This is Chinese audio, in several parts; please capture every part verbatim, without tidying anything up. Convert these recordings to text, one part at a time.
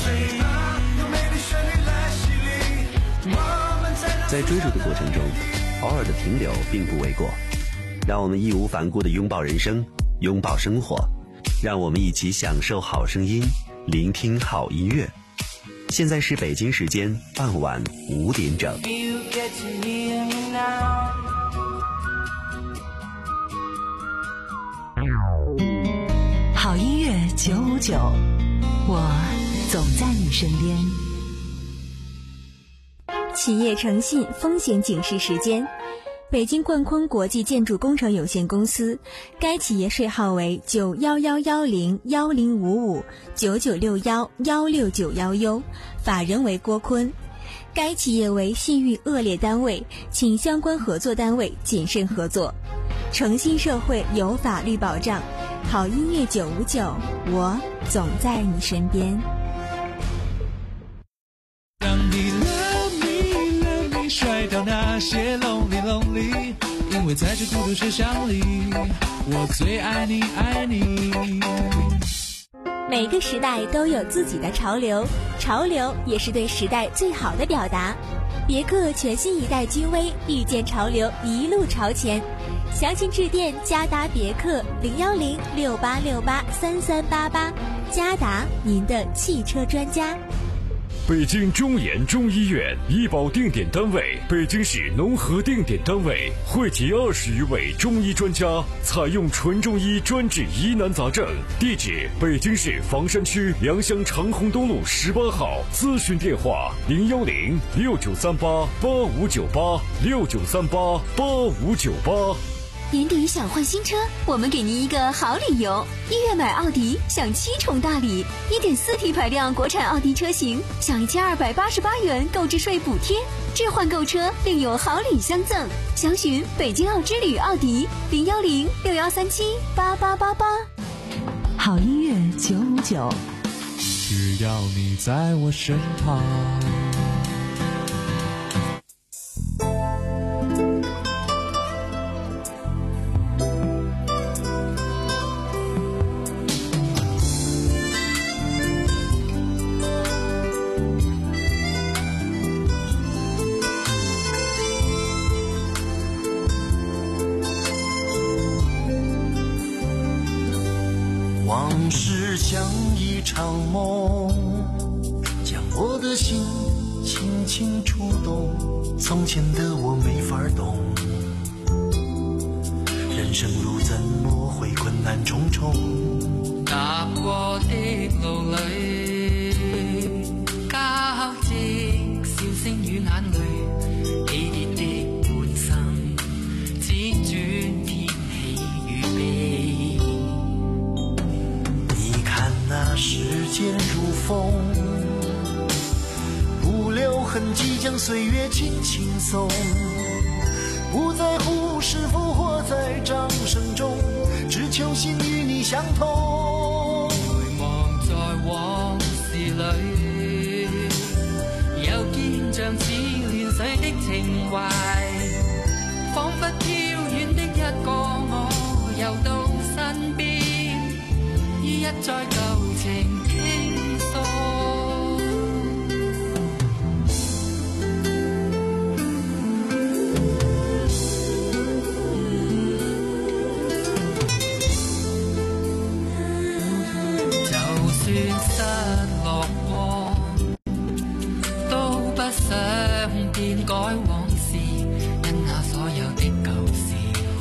在追逐的过程中，偶尔的停留并不为过。让我们义无反顾地拥抱人生，拥抱生活，让我们一起享受好声音，聆听好音乐。现在是北京时间傍晚五点整。 好音乐九五九，我总在你身边。 企业诚信风险警示时间。北京冠坤国际建筑工程有限公司，该企业税号为九一一一零一零五五九九六一一六九一 U， 法人为郭坤。该企业为信誉恶劣单位，请相关合作单位谨慎合作。诚信社会有法律保障，好音乐九五九，我总在你身边。 甩掉那些 lonely lonely， 因为在这孤独车厢里，我最爱你爱你。 每个时代都有自己的潮流，潮流也是对时代最好的表达。别克全新一代君威，遇见潮流，一路朝前。详情致电嘉达别克零幺零六八六八三三八八，嘉达您的汽车专家。 北京中研中医院医保定点单位，北京市农合定点单位，汇集二十余位中医专家，采用纯中医专治疑难杂症。地址：北京市房山区良乡长虹东路十八号。咨询电话：零幺零六九三八八五九八六九三八八五九八。 年底想换新车，我们给您一个好理由。一月买奥迪享七重大礼， 一点四 T 排量国产奥迪车型享一千二百八十八元购置税补贴，置换购车另有好礼相赠。详询北京奥之旅奥迪零幺零六幺三七八八八八。 好音乐九五九， 只要你在我身旁。 往事像一场梦，将我的心轻轻触动。从前的我没法懂，人生路怎么会困难重重？ 踏過的路裏，交織笑聲與眼淚，起跌的半生，只轉天氣與地。 那时间如风，不留痕迹，将岁月轻轻送，不在乎是否活在掌声中，只求心与你相通。 回望在往事裏，又見像似亂水的情懷，彷彿飄遠的一個我，又到身邊，一再舊情傾訴。就算失落過，都不想變改往事，因那所有的舊事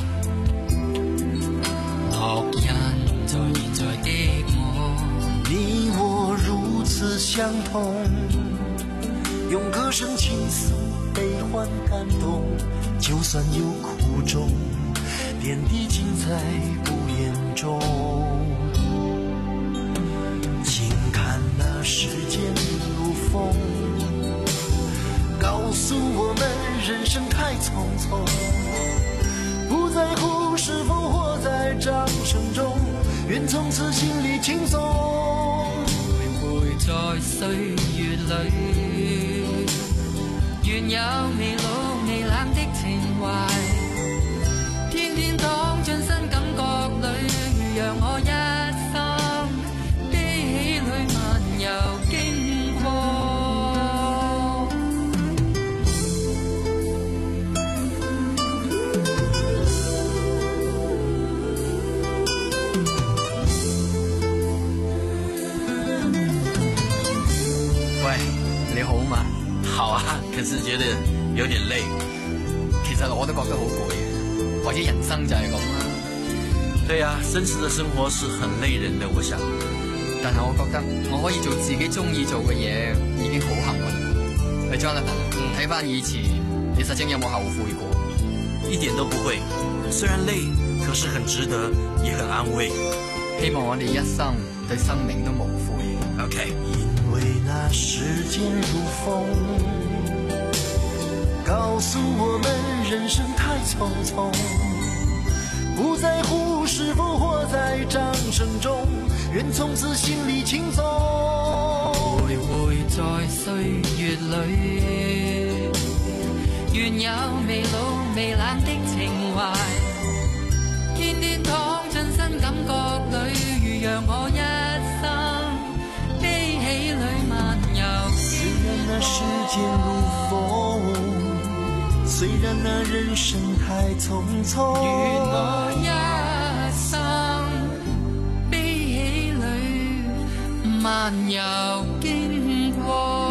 烙印在現在的我。 你我如此相同，用歌聲傾訴悲歡感動，就算有苦衷，點滴盡在不言中。請看那時間如風，告訴我們人生太匆匆，不在乎是否活在掌聲中，願從此心裡輕鬆。 徘徊在歲月裡，願有未老未冷的情懷，天天躺進新感覺裡，讓我一生的喜侶漫遊經嘛？ 好啊，可是覺得有點累。 其實我都覺得好攰嘅，或者人生就係咁啦。 對啊，真實的生活是很累人的，我想。 但係我覺得我可以做自己中意做嘅嘢，已經好幸運。你 Jonathan，睇翻以前，你實情有冇後悔過？ 一點都不會，雖然累，可是很值得，也很安慰。 希望我哋一生對生命都無悔。 OK。 因為那時間如風，告訴我們人生太匆匆，不在乎是否活在掌聲中，願從此心裏輕鬆。 徘徊在歲月裏，願有未老未冷的情懷，天天躺進新感覺裏，如讓我一生悲喜裏漫遊。 雖然那時間如風，雖然那人生太匆匆， 願我一生悲喜裏漫遊經過。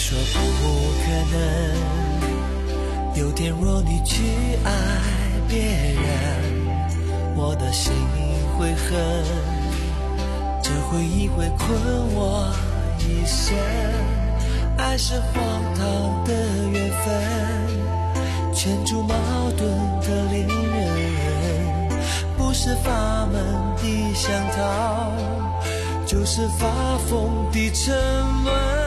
说不可能，有天若你去爱别人，我的心会恨，这回忆会困我一生。爱是荒唐的缘分，牵住矛盾的恋人，不是法门的香桃，就是发疯的沉沦。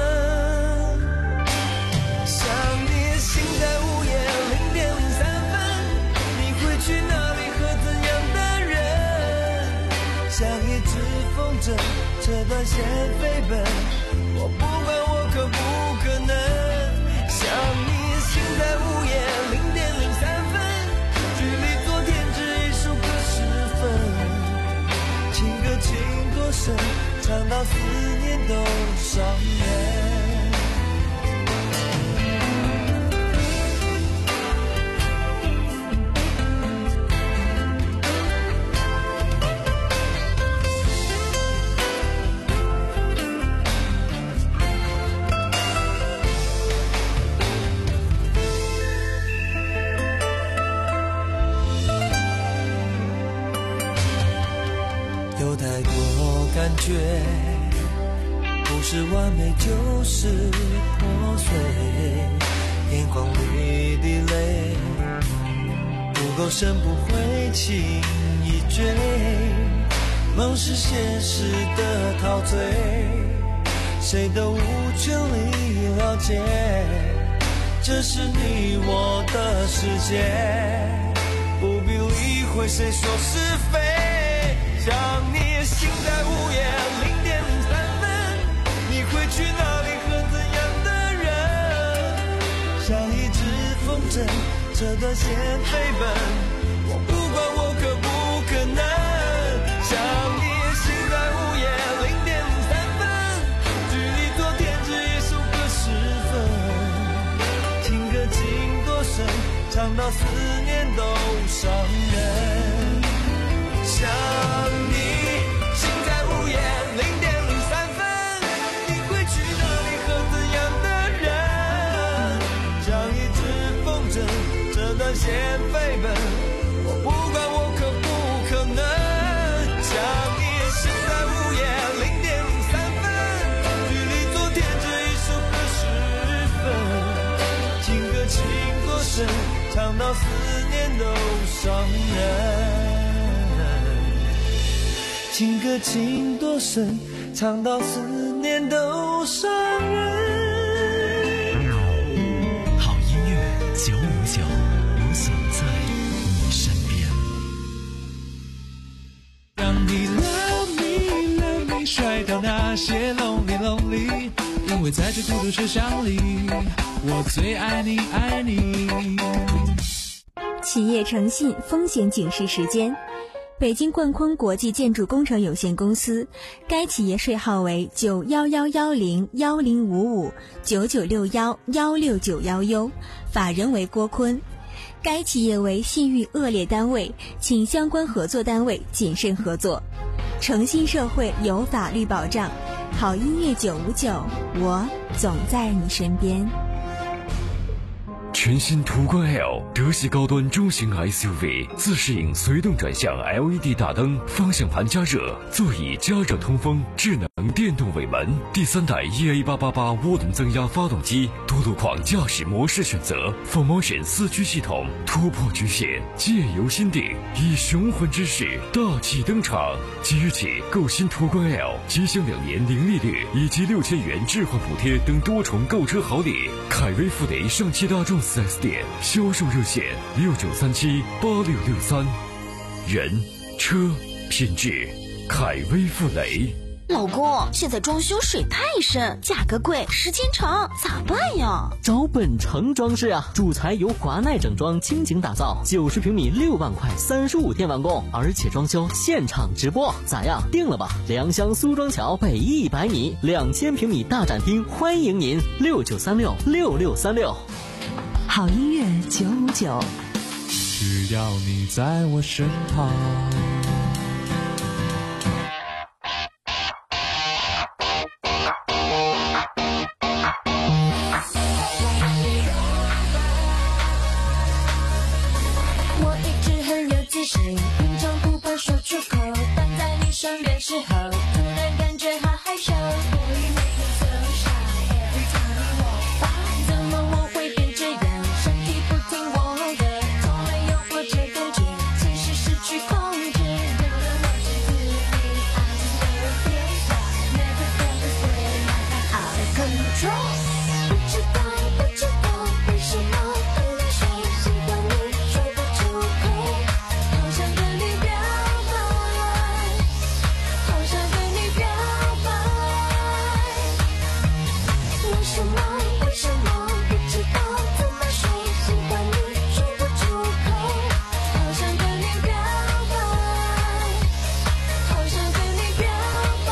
想你心在午夜零点零三分，你会去哪里和怎样的人？像一只风筝，这段线飞奔，我不管我可不可能。想你心在午夜零点零三分，距离昨天只一首歌时分，情歌情多深，唱到思念都伤人。有太多感觉，不是完美就是破碎，眼眶里的泪不够深不会轻易追，梦是现实的陶醉，谁都无权利了解，这是你我的世界，不必理会谁说是非。想你心在午夜零点零三分，你会去哪里和怎样的人？像一只风筝，这段线飞奔，我不管我可不可能。想你心在午夜零点零三分，距离昨天只一首歌时分，情歌情多深，唱到思念都伤人。想你心在午夜零点零三分，你会去哪里和怎样的人？像一只风筝，这段线飞奔，我不管我可不可能。想你心在午夜零点零三分，距离昨天只一首歌时分，情歌情多深，唱到思念都伤人。情歌情多深，唱到思念都伤人。 好音乐九五九，我总在你身边。 让你 love me love me 甩掉那些 lonely lonely， 因为在这孤独车厢里，我最爱你爱你。 企业诚信风险警示时间。北京冠坤国际建筑工程有限公司，该企业税号为九幺幺幺零幺零五五九九六幺幺六九幺 U， 法人为郭坤。该企业为信誉恶劣单位，请相关合作单位谨慎合作。诚信社会有法律保障，好音乐九五九，我总在你身边。 全新途观 L 德系高端中型 S U V， 自适应随动转向 L E D 大灯，方向盘加热，座椅加热通风，智能电动尾门，第三代 E A 八八八涡轮增压发动机，多路况驾驶模式选择 ，Full Motion 四驱系统，突破局限，借由心定，以雄浑之势大气登场。即日起购新途观 L， 即享两年零利率以及六千元置换补贴等多重购车好礼。凯威富雷上汽大众四 S 店销售热线六九三七八六六三，人车品质，凯威富雷。 老公，现在装修水太深，价格贵，时间长，咋办呀？ 找本城装饰啊，主材由华奈整装倾情打造，九十平米六万块，三十五天完工，而且装修现场直播，咋样？定了吧？良乡苏庄桥北一百米，两千平米大展厅，欢迎您，六九三六六六三六。 好音乐九五九， 只要你在我身旁。 边时候，突然感觉好害羞。Boy you make me so shy every time you walk by。怎么我会变这样？身体不听我的，从没有过这感觉，其实失去控制。Don't know what you do to me, I just never feel shy, never felt this way like I'm out of control。不知道不知道为什么对你说喜欢你，说不出口，好想跟你表白，好想跟你表白。为什么为什么不知道怎么说喜欢你，说不出口，好想跟你表白，好想跟你表白。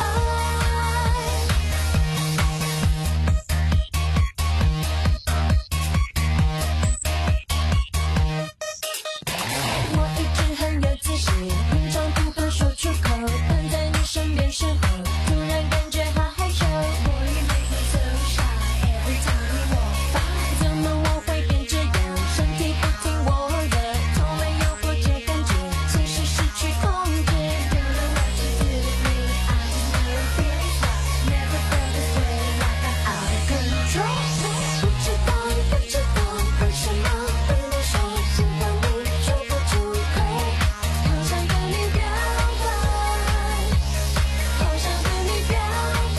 我一直很有自信，平常不敢说出口，但在你身边时候，突然感觉好害羞。Boy you make me so shy every time you walk by。怎么我会变这样？身体不听我的，从没有过这感觉，其实失去控制。Don't know what you do to me, I just never feel shy, never felt this way like I'm out of control。不知道不知道为什么对你说喜欢你，说不出口，好想跟你表白，好想跟你表白。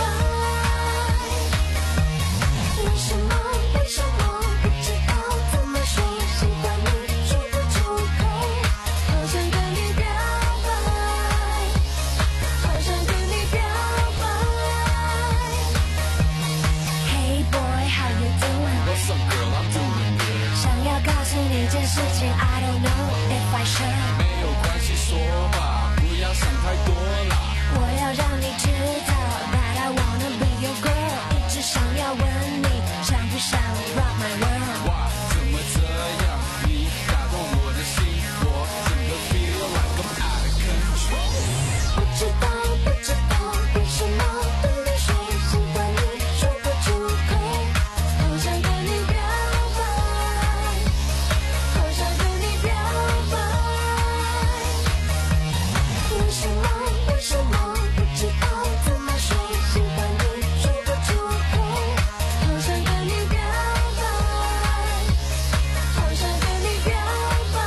为什么为什么不知道怎么说喜欢你，说不出口，好想跟你表白，好想跟你表白。Hey boy, how you doing? What's up, girl? I'm doing good. 想要告诉你件事情 I don't know if I should。 没有关系，说吧，不要想太多啦。 我要让你知道 that I wanna be your girl， 一直想要问你，想不想 rock my world？ 哇，怎么这样？你打动我的心，我真的 feel like I'm out of control。 不知道不知道为什么对你说喜欢你，说不出口，好想跟你表白，好想跟你表白。为什么为什么不知道怎么说喜欢你，说不出口，好想跟你表白，好想跟你表白。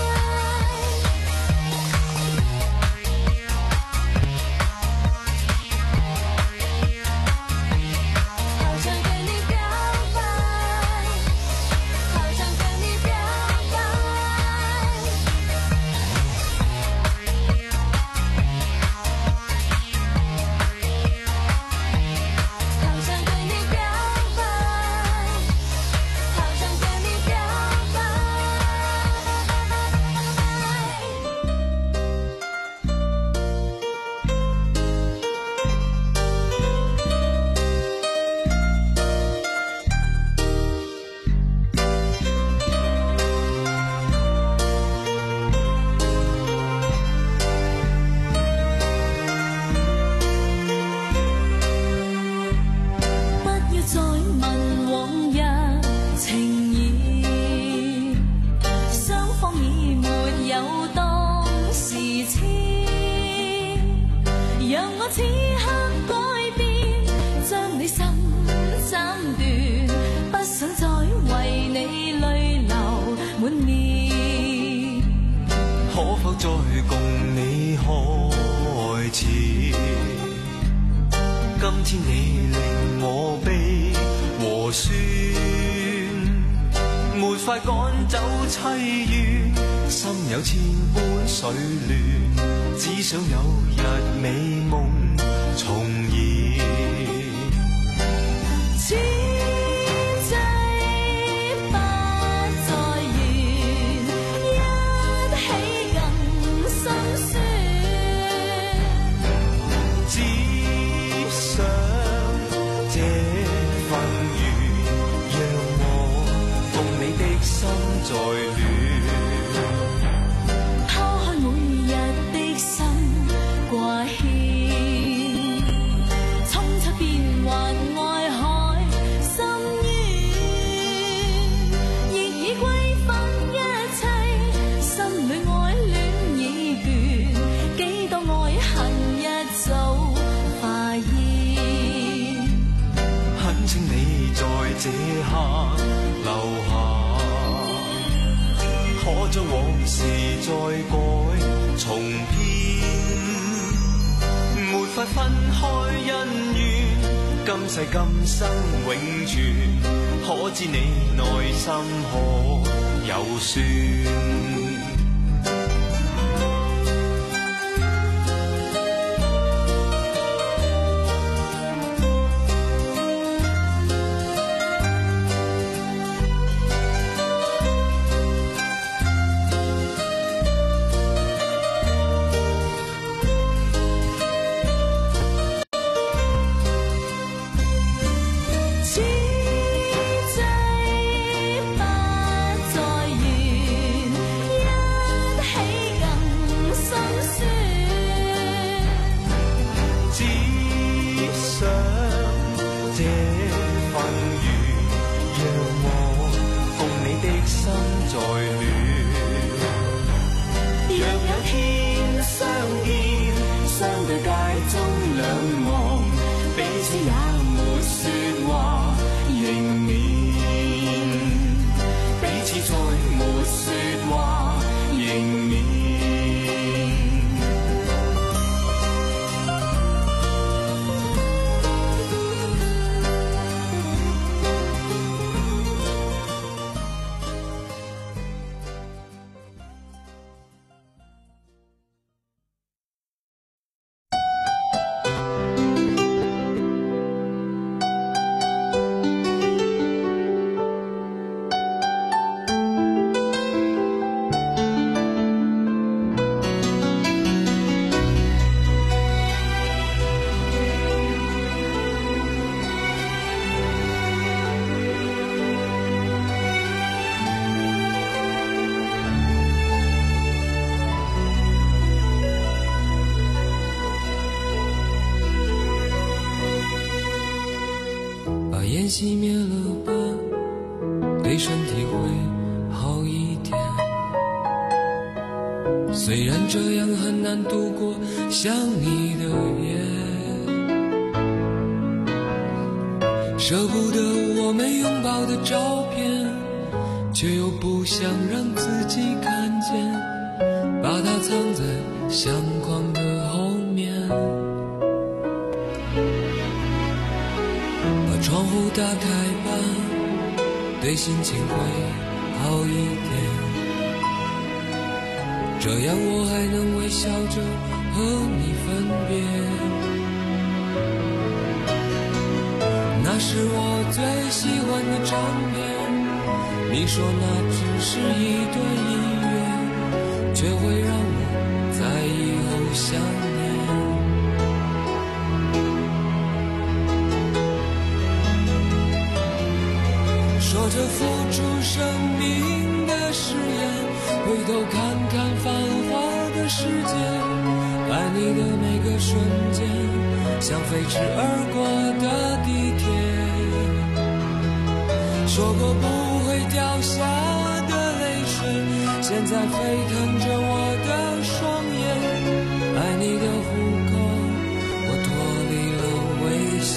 好想跟你表白，好想跟你表白。好想跟你表白，好想跟你表白。 不要再問往日情誼，雙方已沒有當時痴。讓我此刻改變，將你心斬斷，不想再為你淚流滿面。 可否再共你開始？今天你令我悲和酸，沒法趕走凄怨，心有千般水亂，只想有日美夢重現。 此際不再緣，一起更心酸。 只想這份緣，讓我共你的心再亂。 拋開每日的心掛牽，匆匆留下，可將往事再改重編，沒法分開恩怨，今世今生永存，可知你內心可有算？ 熄灭了吧，对身体会好一点。虽然这样很难度过想你的夜，舍不得我们拥抱的照片，却又不想让自己看见，把它藏在相框的后面。窗户打开吧，对心情会好一点，这样我还能微笑着和你分别。那是我最喜欢的唱片，你说那只是一段音乐，却会让我在以后想念。说着付出生命的誓言，回头看看繁华的世界，爱你的每个瞬间，像飞驰而过的地铁。说过不会掉下的泪水，现在沸腾着我的双眼。爱你的虎口，我脱离了危险。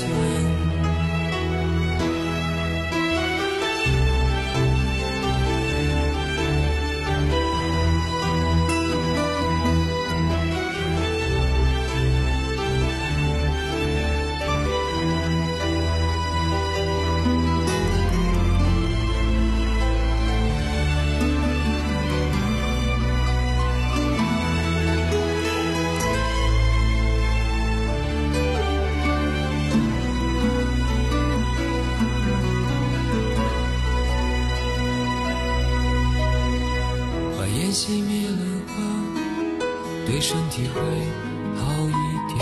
熄灭了吧，对身体会好一点。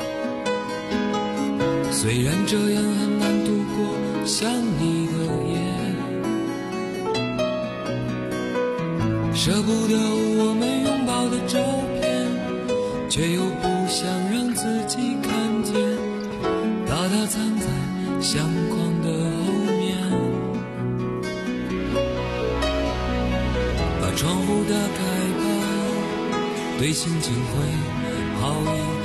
虽然这样很难度过想你的夜，舍不得我们拥抱的照片，却又不想让自己看见，把它藏在相框的后面。窗户打开吧，对心情会好一点，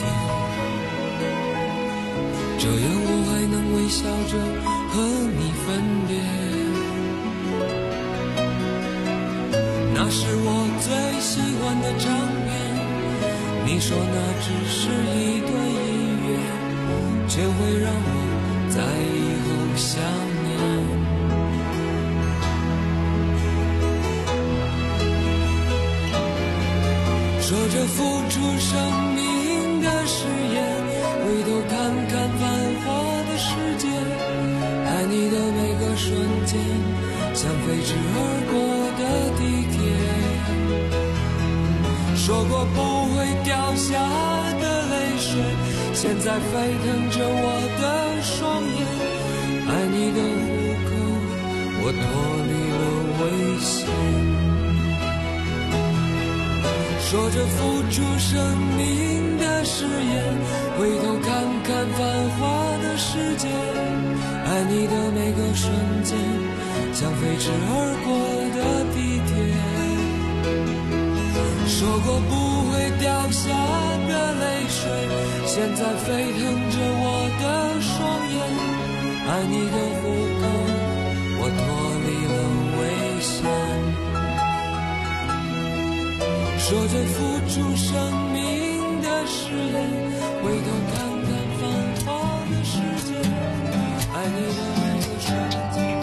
这样我还能微笑着和你分别。 那是我最喜欢的唱片。你说那只是一段音乐，却会让我在以后想念。说着付出生命的誓言，回头看看繁华的世界，爱你的每个瞬间，像飞驰而过的地铁。说过不会掉下的泪水，现在沸腾着我的双眼。爱你的虎口，我脱离了危险。说着付出生命的誓言，回头看看繁华的世界，爱你的每个瞬间，像飞驰而过的地铁。说过不会掉下的泪水，现在沸腾着我的双眼。爱你的虎口，我脱离了危险。说着付出生命的誓言，回头看看繁华的世界，爱你的每个瞬间。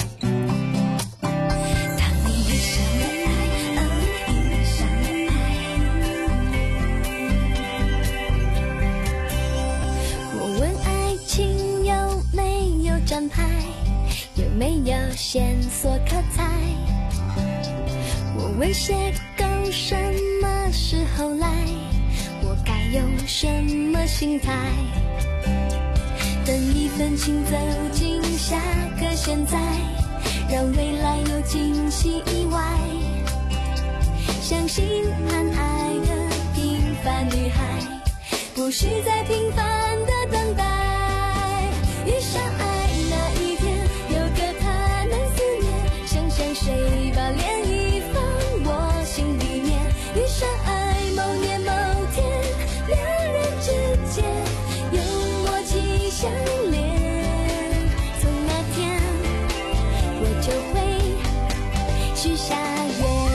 当你遇上了爱，哦，遇上了爱。我问爱情有没有站牌，有没有线索可猜？我问邂逅什么时候来，我该用什么心态？等一份情走进下个现在，让未来有惊喜意外。相信谈爱的平凡女孩，不需再平凡的等待。遇上爱那一天，有个他能思念，想想谁把涟漪放我心里面。遇上爱某年某天，两人之间有默契相连。从那天我就会许下愿。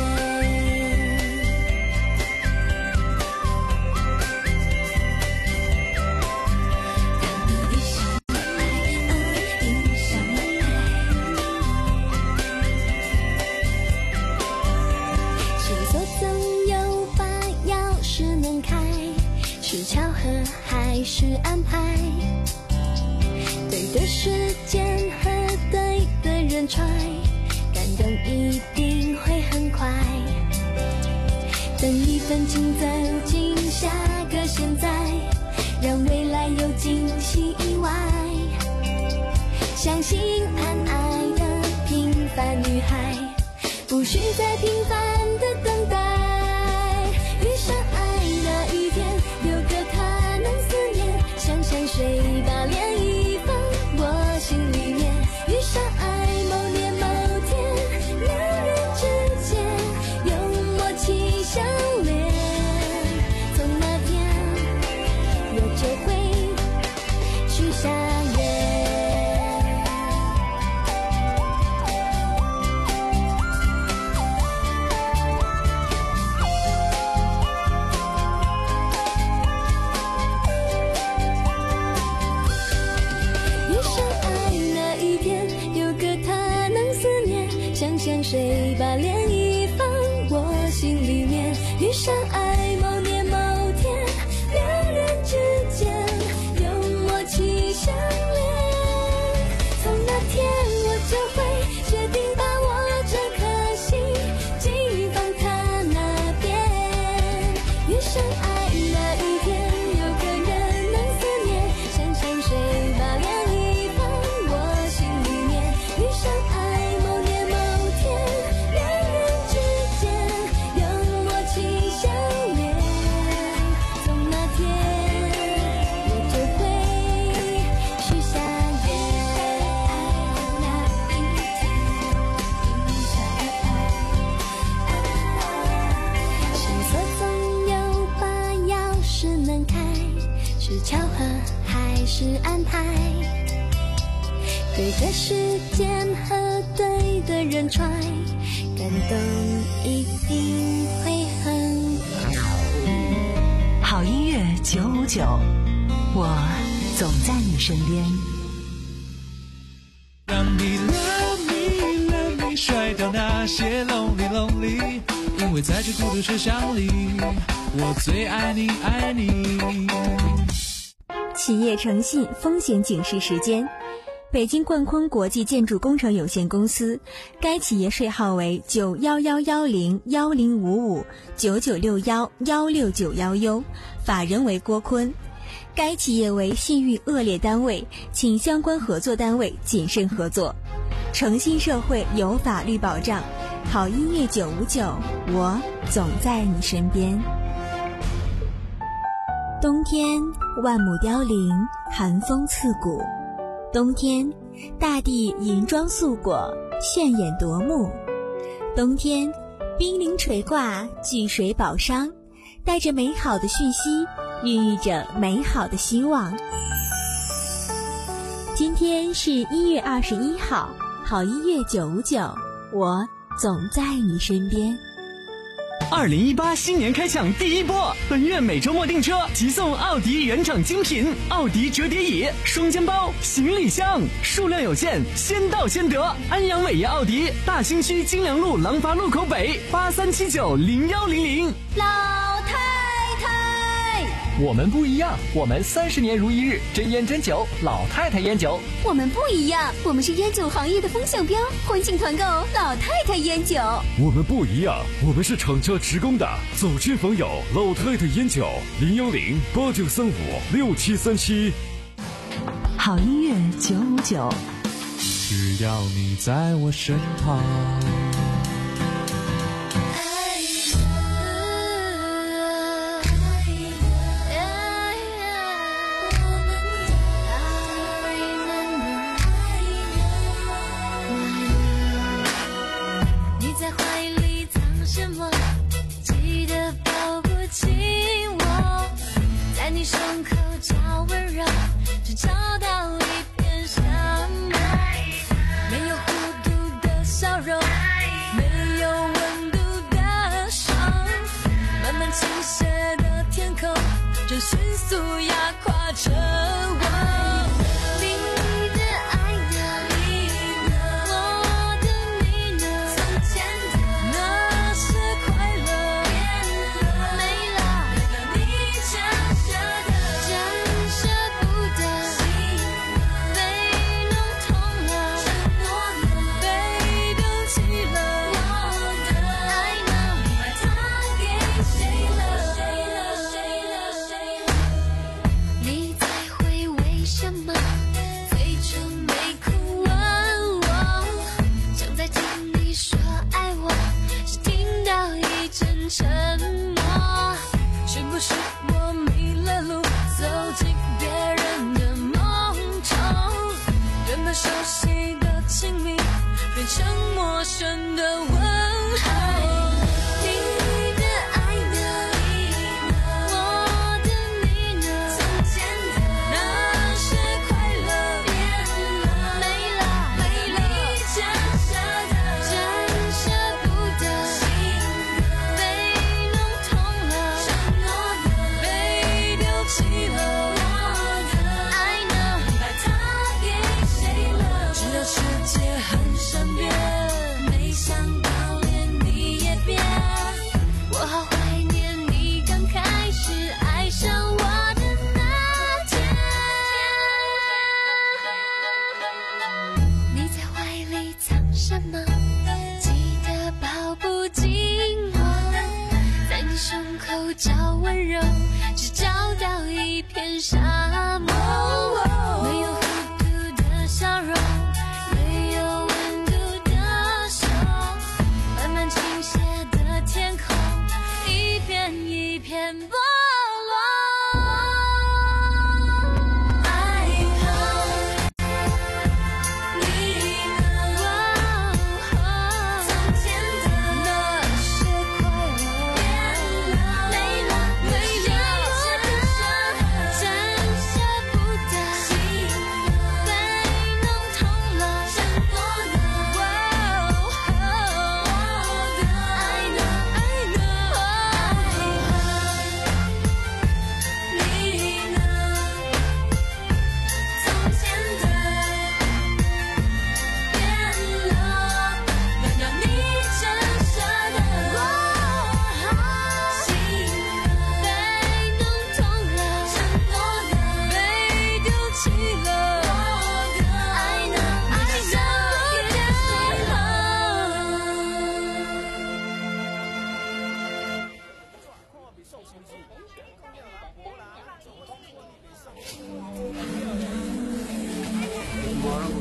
是巧合还是安排？对的时间和对的人揣，感动一定会很快。等一份情走进下个现在，让未来有惊喜意外。相信谈爱的平凡女孩，不需再平凡的等待。遇上爱那一天，有个他能思念，想想谁把涟漪放我心里面。遇上爱某年某天，两人之间有默契相连。从那天我就会许下愿。想谁把涟漪放我心里面。遇上爱某年某天，两人之间有默契相连。从那天我就会决定把我这颗心寄放他那边。遇上爱那一天，有个人能思念，想想谁把涟漪放我心里面。遇上爱是巧合还是安排？对的时间和对的人揣，感动一定会很好。 好音乐九五九，我总在你身边。 让你 love me love me 甩掉那些 lonely lonely， 因为在这孤独车厢里，我最爱你爱你。 企业诚信风险警示时间。北京冠坤国际建筑工程有限公司，该企业税号为九幺幺幺零幺零五五九九六幺幺六九幺 U， 法人为郭坤。该企业为信誉恶劣单位，请相关合作单位谨慎合作。诚信社会有法律保障，好音乐九五九，我总在你身边。冬天万亩凋零，寒风刺骨。冬天，大地银装素裹，炫眼夺目。冬天，冰凌垂挂，巨水宝商，带着美好的讯息，孕育着美好的希望。今天是一月二十一号，好音乐九五九，我总在你身边。 二零一八新年开抢第一波，本月每周末订车即送奥迪原厂精品奥迪折叠椅、双肩包、行李箱，数量有限，先到先得。安阳伟业奥迪大兴区金良路廊坊路口北八三七九零幺零零。 老太太， 我们不一样，我们三十年如一日，真烟真酒，老太太烟酒。 我们不一样，我们是烟酒行业的风向标，欢庆团购老太太烟酒。 我们不一样，我们是厂家直供的，走亲访友老太太烟酒，零幺零八九三五六七三七。 好音乐九五九， 只要你在我身旁。 找到一片山脉，没有弧度的笑容。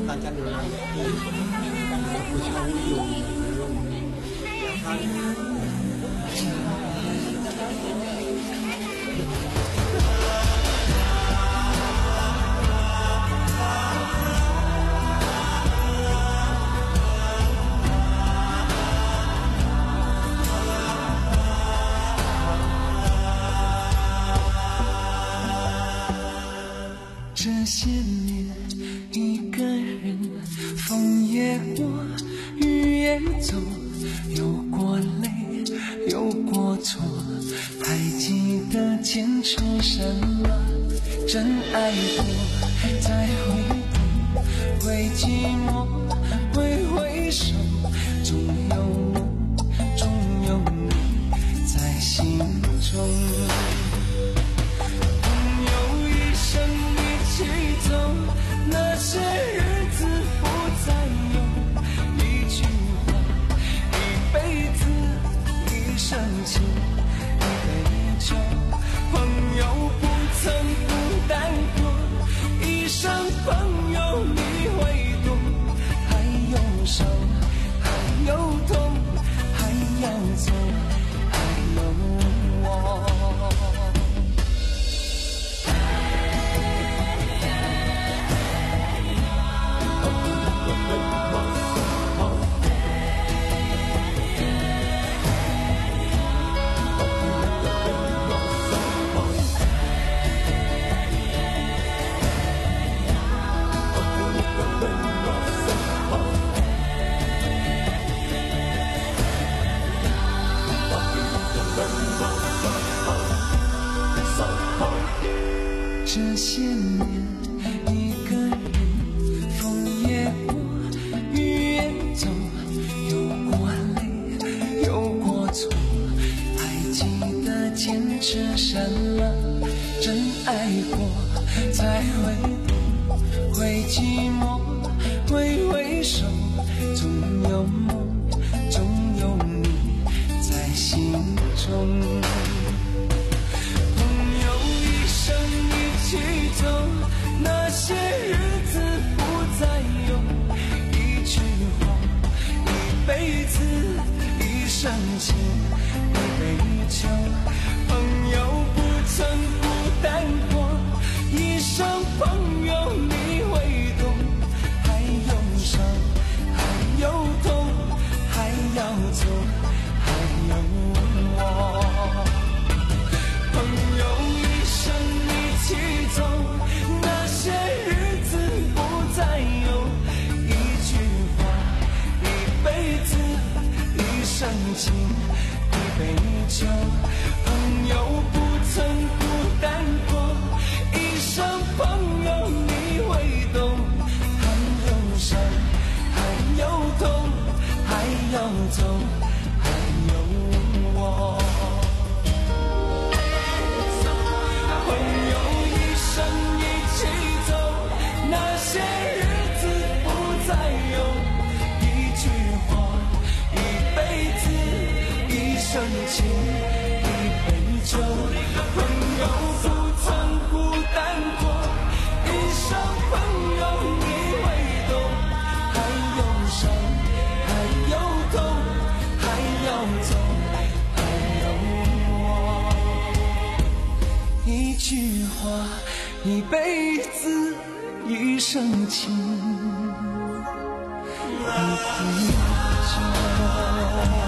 大家流浪地，不巧有他。 这些年一个人，风也过，雨也走，有过泪，有过错，还记得坚持什么？真爱过，再回头，会寂寞，会回首，总有我，总有你在心中。那些日子不再有，一句话，一辈子，一生情，一杯酒，朋友不曾孤单过，一生朋友你会懂，还有伤，还有痛，还要走，还有我。这些年一个人，风也过，雨也走，有过泪，有过错，还记得坚持什么？真爱过，才会懂，会寂寞，会回首，总有梦，总有你在心中。一起走，那些日子不再有，一句话，一辈子，一生情，一杯酒，朋友不曾孤单过，一生朋友你会懂，还有伤，还有痛，还要走，还有我，朋友一生一起走，那些日子不再有，一句话，一辈子，一生情，一杯酒，朋友不曾孤单过，一生朋友你会懂，还有伤，还有痛，还要走，还有我。那些日子不再有，一句话，一辈子，一生情，一杯酒，朋友不曾孤单过，一生朋友你会懂，还有伤，还有痛，还要走，还有我，一句话，一辈子，一生情，一杯酒。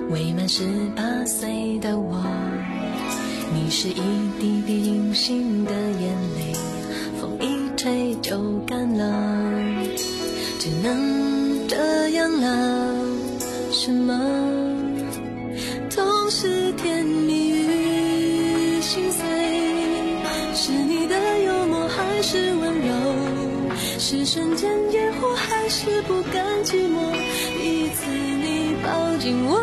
未满十八岁的我，你是一滴滴隐形的眼泪，风一吹就干了，只能这样了。什么同是甜蜜与心碎？是你的幽默还是温柔？是瞬间烟火还是不甘寂寞？第一次你抱紧我，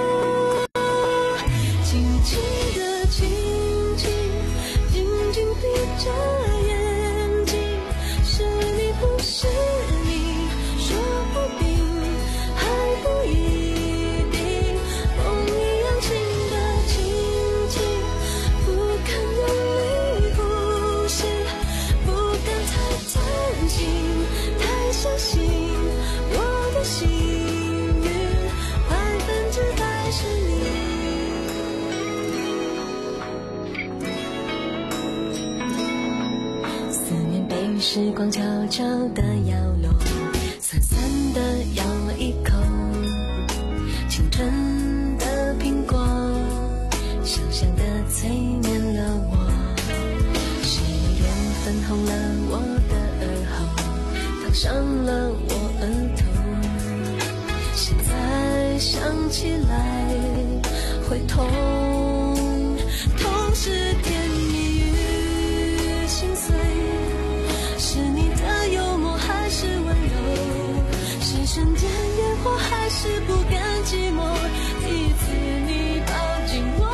轻轻的亲亲，紧紧闭着眼睛，是你不是你，说不定还不一定，梦一样轻的轻轻，不敢用力呼吸，不敢太贪心，太相信我的幸运百分之百是你。思念被时光悄悄地摇落，酸酸地咬了一口，清纯的苹果，香香的催眠了我，是你缘粉红了我的耳后，烫伤了我额头，现在想起来会痛，痛是甜蜜与心碎，是你的幽默还是温柔？是瞬间烟火还是不甘寂寞？第一次你抱紧我，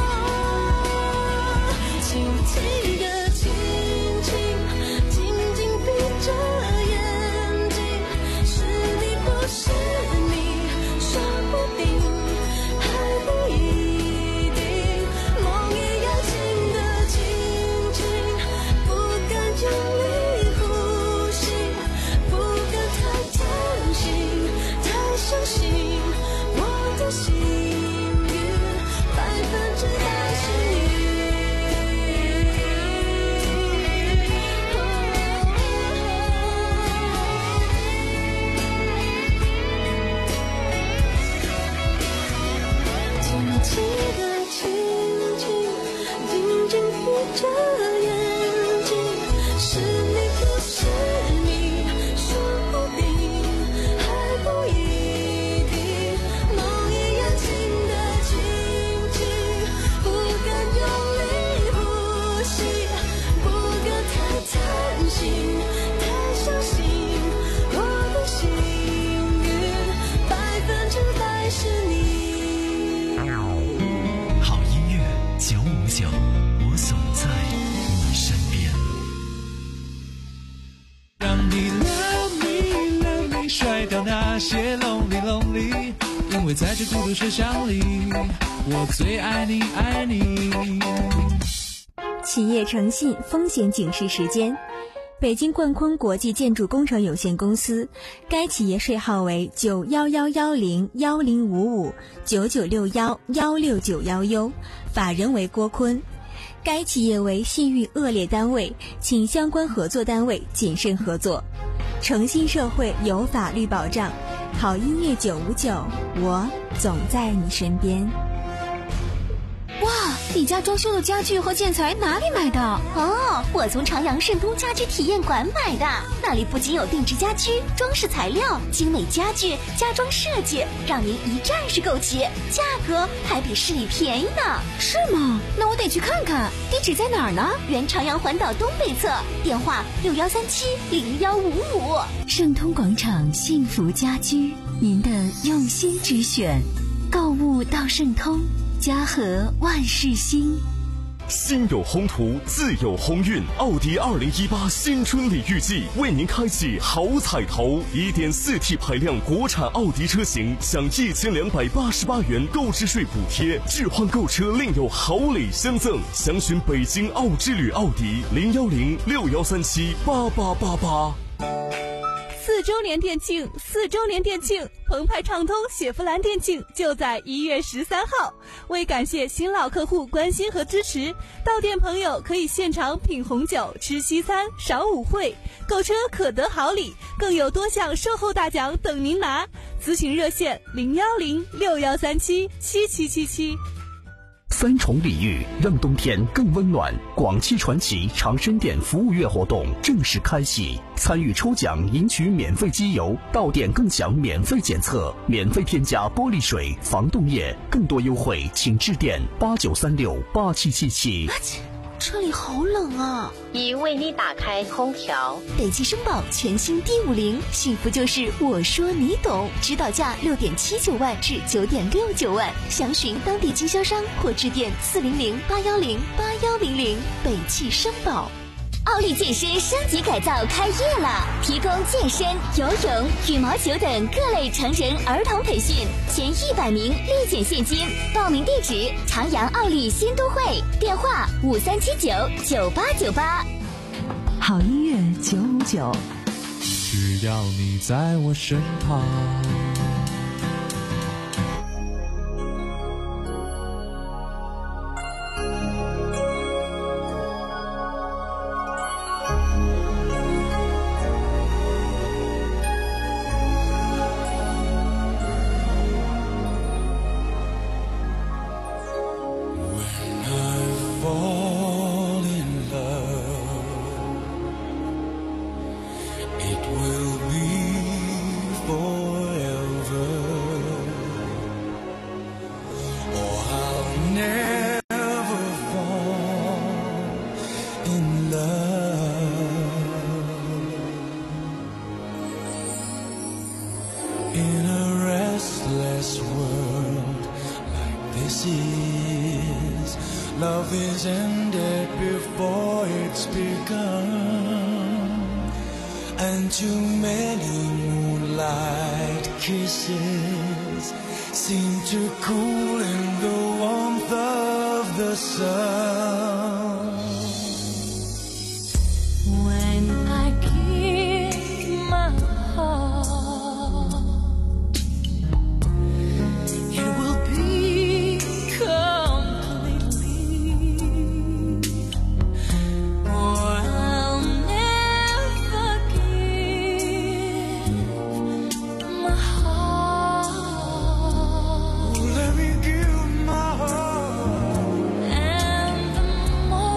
轻轻的亲亲，紧紧闭着眼睛，是你不是你，说不定还不一定，梦一样轻的轻轻，不敢用力呼吸，不敢太贪心，太相信我的幸运百分之百是你。轻轻的亲亲，紧紧闭着眼睛，是你不是你，说不定还不一定，梦一样轻的轻轻，不敢用力呼吸，不敢太贪心，太相信我的幸运百分之百是你。 好音乐九五九，我总在你身边。 让你 love me love me， 甩掉那些 lonely lonely， 因为在这孤独车厢里，我最爱你爱你。 企业诚信风险警示时间。北京冠坤国际建筑工程有限公司，该企业税号为九幺幺幺零幺零五五九九六幺幺六九幺 U， 法人为郭坤。该企业为信誉恶劣单位，请相关合作单位谨慎合作。诚信社会有法律保障，好音乐九五九，我总在你身边。 哇，你家装修的家具和建材哪里买的？ 哦，我从朝阳盛都家居体验馆买的，那里不仅有定制家居、装饰材料、精美家具、家装设计，让您一站式购齐，价格还比市里便宜呢。 是吗？那我得去看看。地址在哪儿呢？ 原朝阳环岛东北侧，电话六幺三七零幺五五。 盛通广场幸福家居，您的用心之选，购物到盛通。家和万事兴， 心有宏图，自有鸿运。奥迪二零一八新春礼遇季为您开启好彩头，一点四 T 排量国产奥迪车型享一千两百八十八元购置税补贴，置换购车另有好礼相赠。详询北京奥之旅奥迪零幺零六幺三七八八八八。 四周年店庆，四周年店庆，澎湃畅通雪佛兰店庆就在一月十三号。为感谢新老客户关心和支持，到店朋友可以现场品红酒、吃西餐、赏舞会，购车可得好礼，更有多项售后大奖等您拿。咨询热线零幺零六幺三七七七七七。 三重礼遇让冬天更温暖，广汽传祺长生店服务月活动正式开启，参与抽奖赢取免费机油，到店更享免费检测，免费添加玻璃水、防冻液，更多优惠请致电八九三六八七七七。 车里好冷啊！ 已为你打开空调。 北汽声宝全新 D 五零，幸福就是我说你懂，指导价六点七九万至九点六九万，详询当地经销商或致电四零零八幺零八幺零零。北汽声宝。 奥利健身升级改造开业了，提供健身、游泳、羽毛球等各类成人儿童培训，前一百名立减现金。报名地址：长阳奥利新都会，电话五三七九九八九八。 好音乐九五九， 只要你在我身旁。 Love is ended before it's begun, and too many moonlight kisses seem to cool in the warmth of the sun. When I give my heart, it will be completely, or I'll never give my heart. Let me give my heart. And the more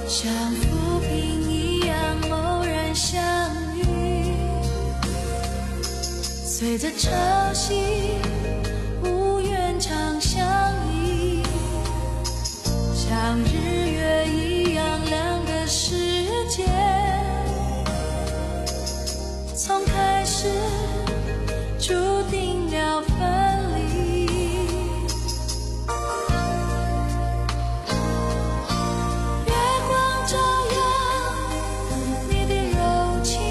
像浮萍一样偶然相遇，随着潮汐无缘长相依，像日月一样两个世界，从开始注定了分离。月光照耀你的柔情，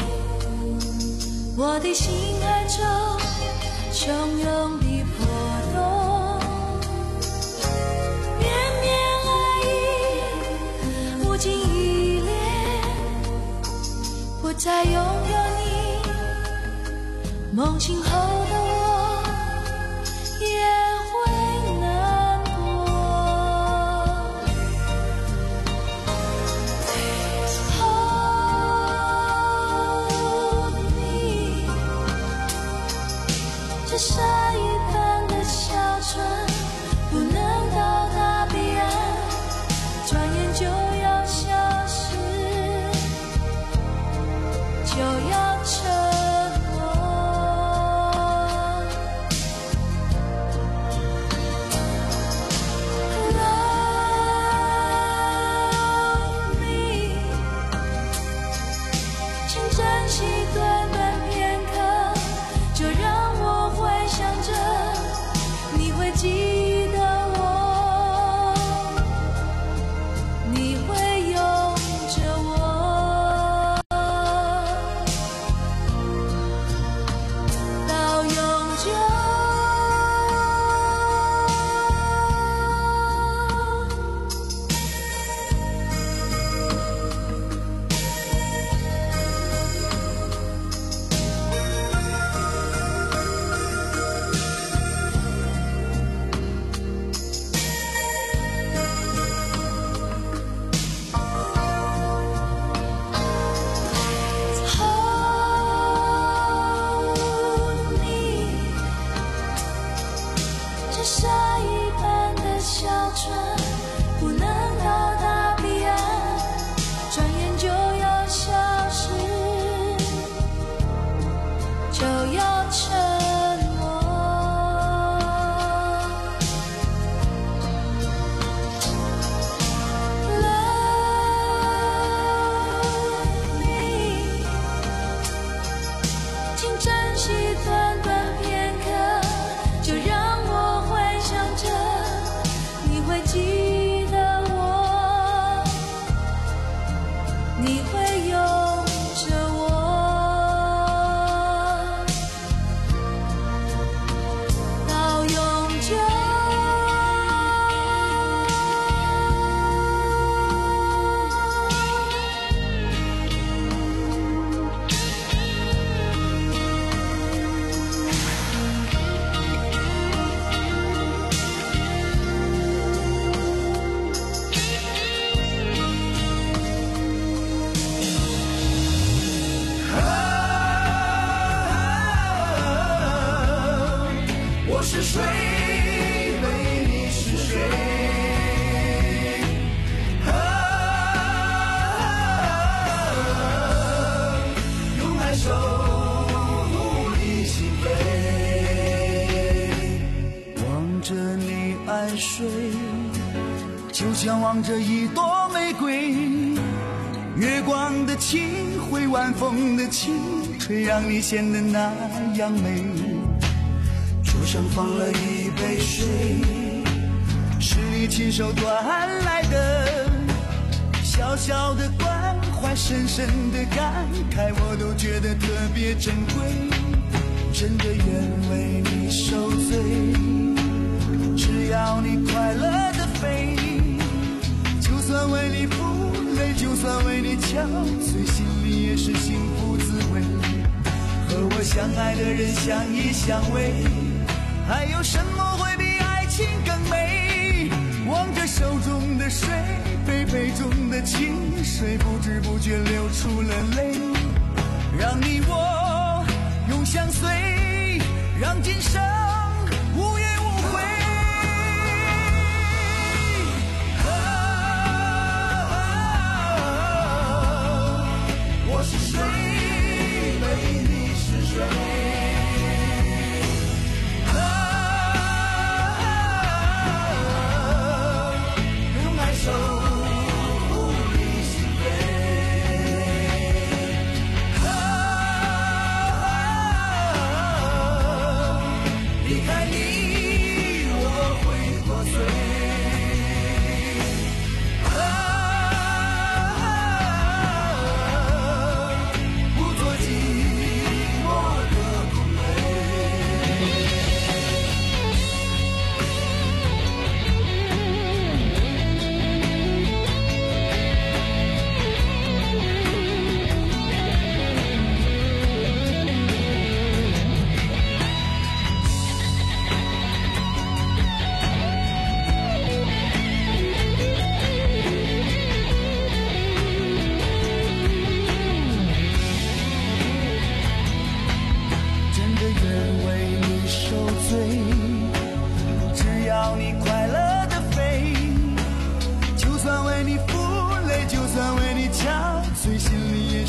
我的心海中汹涌的波动，绵绵爱意无尽依恋，不再拥有你，梦醒后的我也会难过。Hold me， 这沙一般的小船不能到达彼岸，转眼就要消失，就要沉默。Love me， 请珍惜短短片刻，就让我回想着，你会记得我，你会拥着我，到永久。Hold me， 这沙一般的小船不能到达彼岸，转眼就要消失，就要沉默。Love me， 请珍惜短短片刻，就让我回想着，你会记得我，你会拥着我，到永久。 我是谁？为你是谁？啊，用爱守护你心扉，望着你安睡，就像望着一朵玫瑰。月光的清辉，晚风的轻吹，让你显得那样美。桌上放了一杯水，是你亲手端来的，小小的关怀，深深的感慨，我都觉得特别珍贵。真的愿为你受罪，只要你快乐的飞，就算为你不累，就算为你憔悴，心里也是幸福滋味。和我相爱的人相依相偎，还有什么会比爱情更美？望着手中的水，杯杯中的清水，不知不觉流出了泪。让你我永相随，让今生无怨无悔。啊啊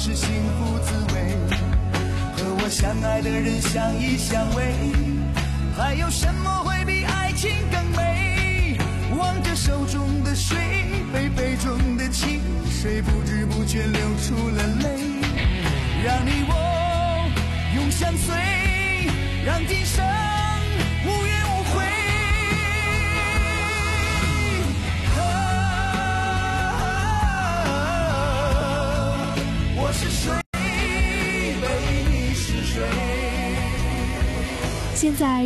是幸福滋味，和我相爱的人相依相偎，还有什么会比爱情更美？望着手中的水，杯杯中的情水，不知不觉流出了泪，让你我永相随，让今生无怨无悔。我是水，baby你是水。 现在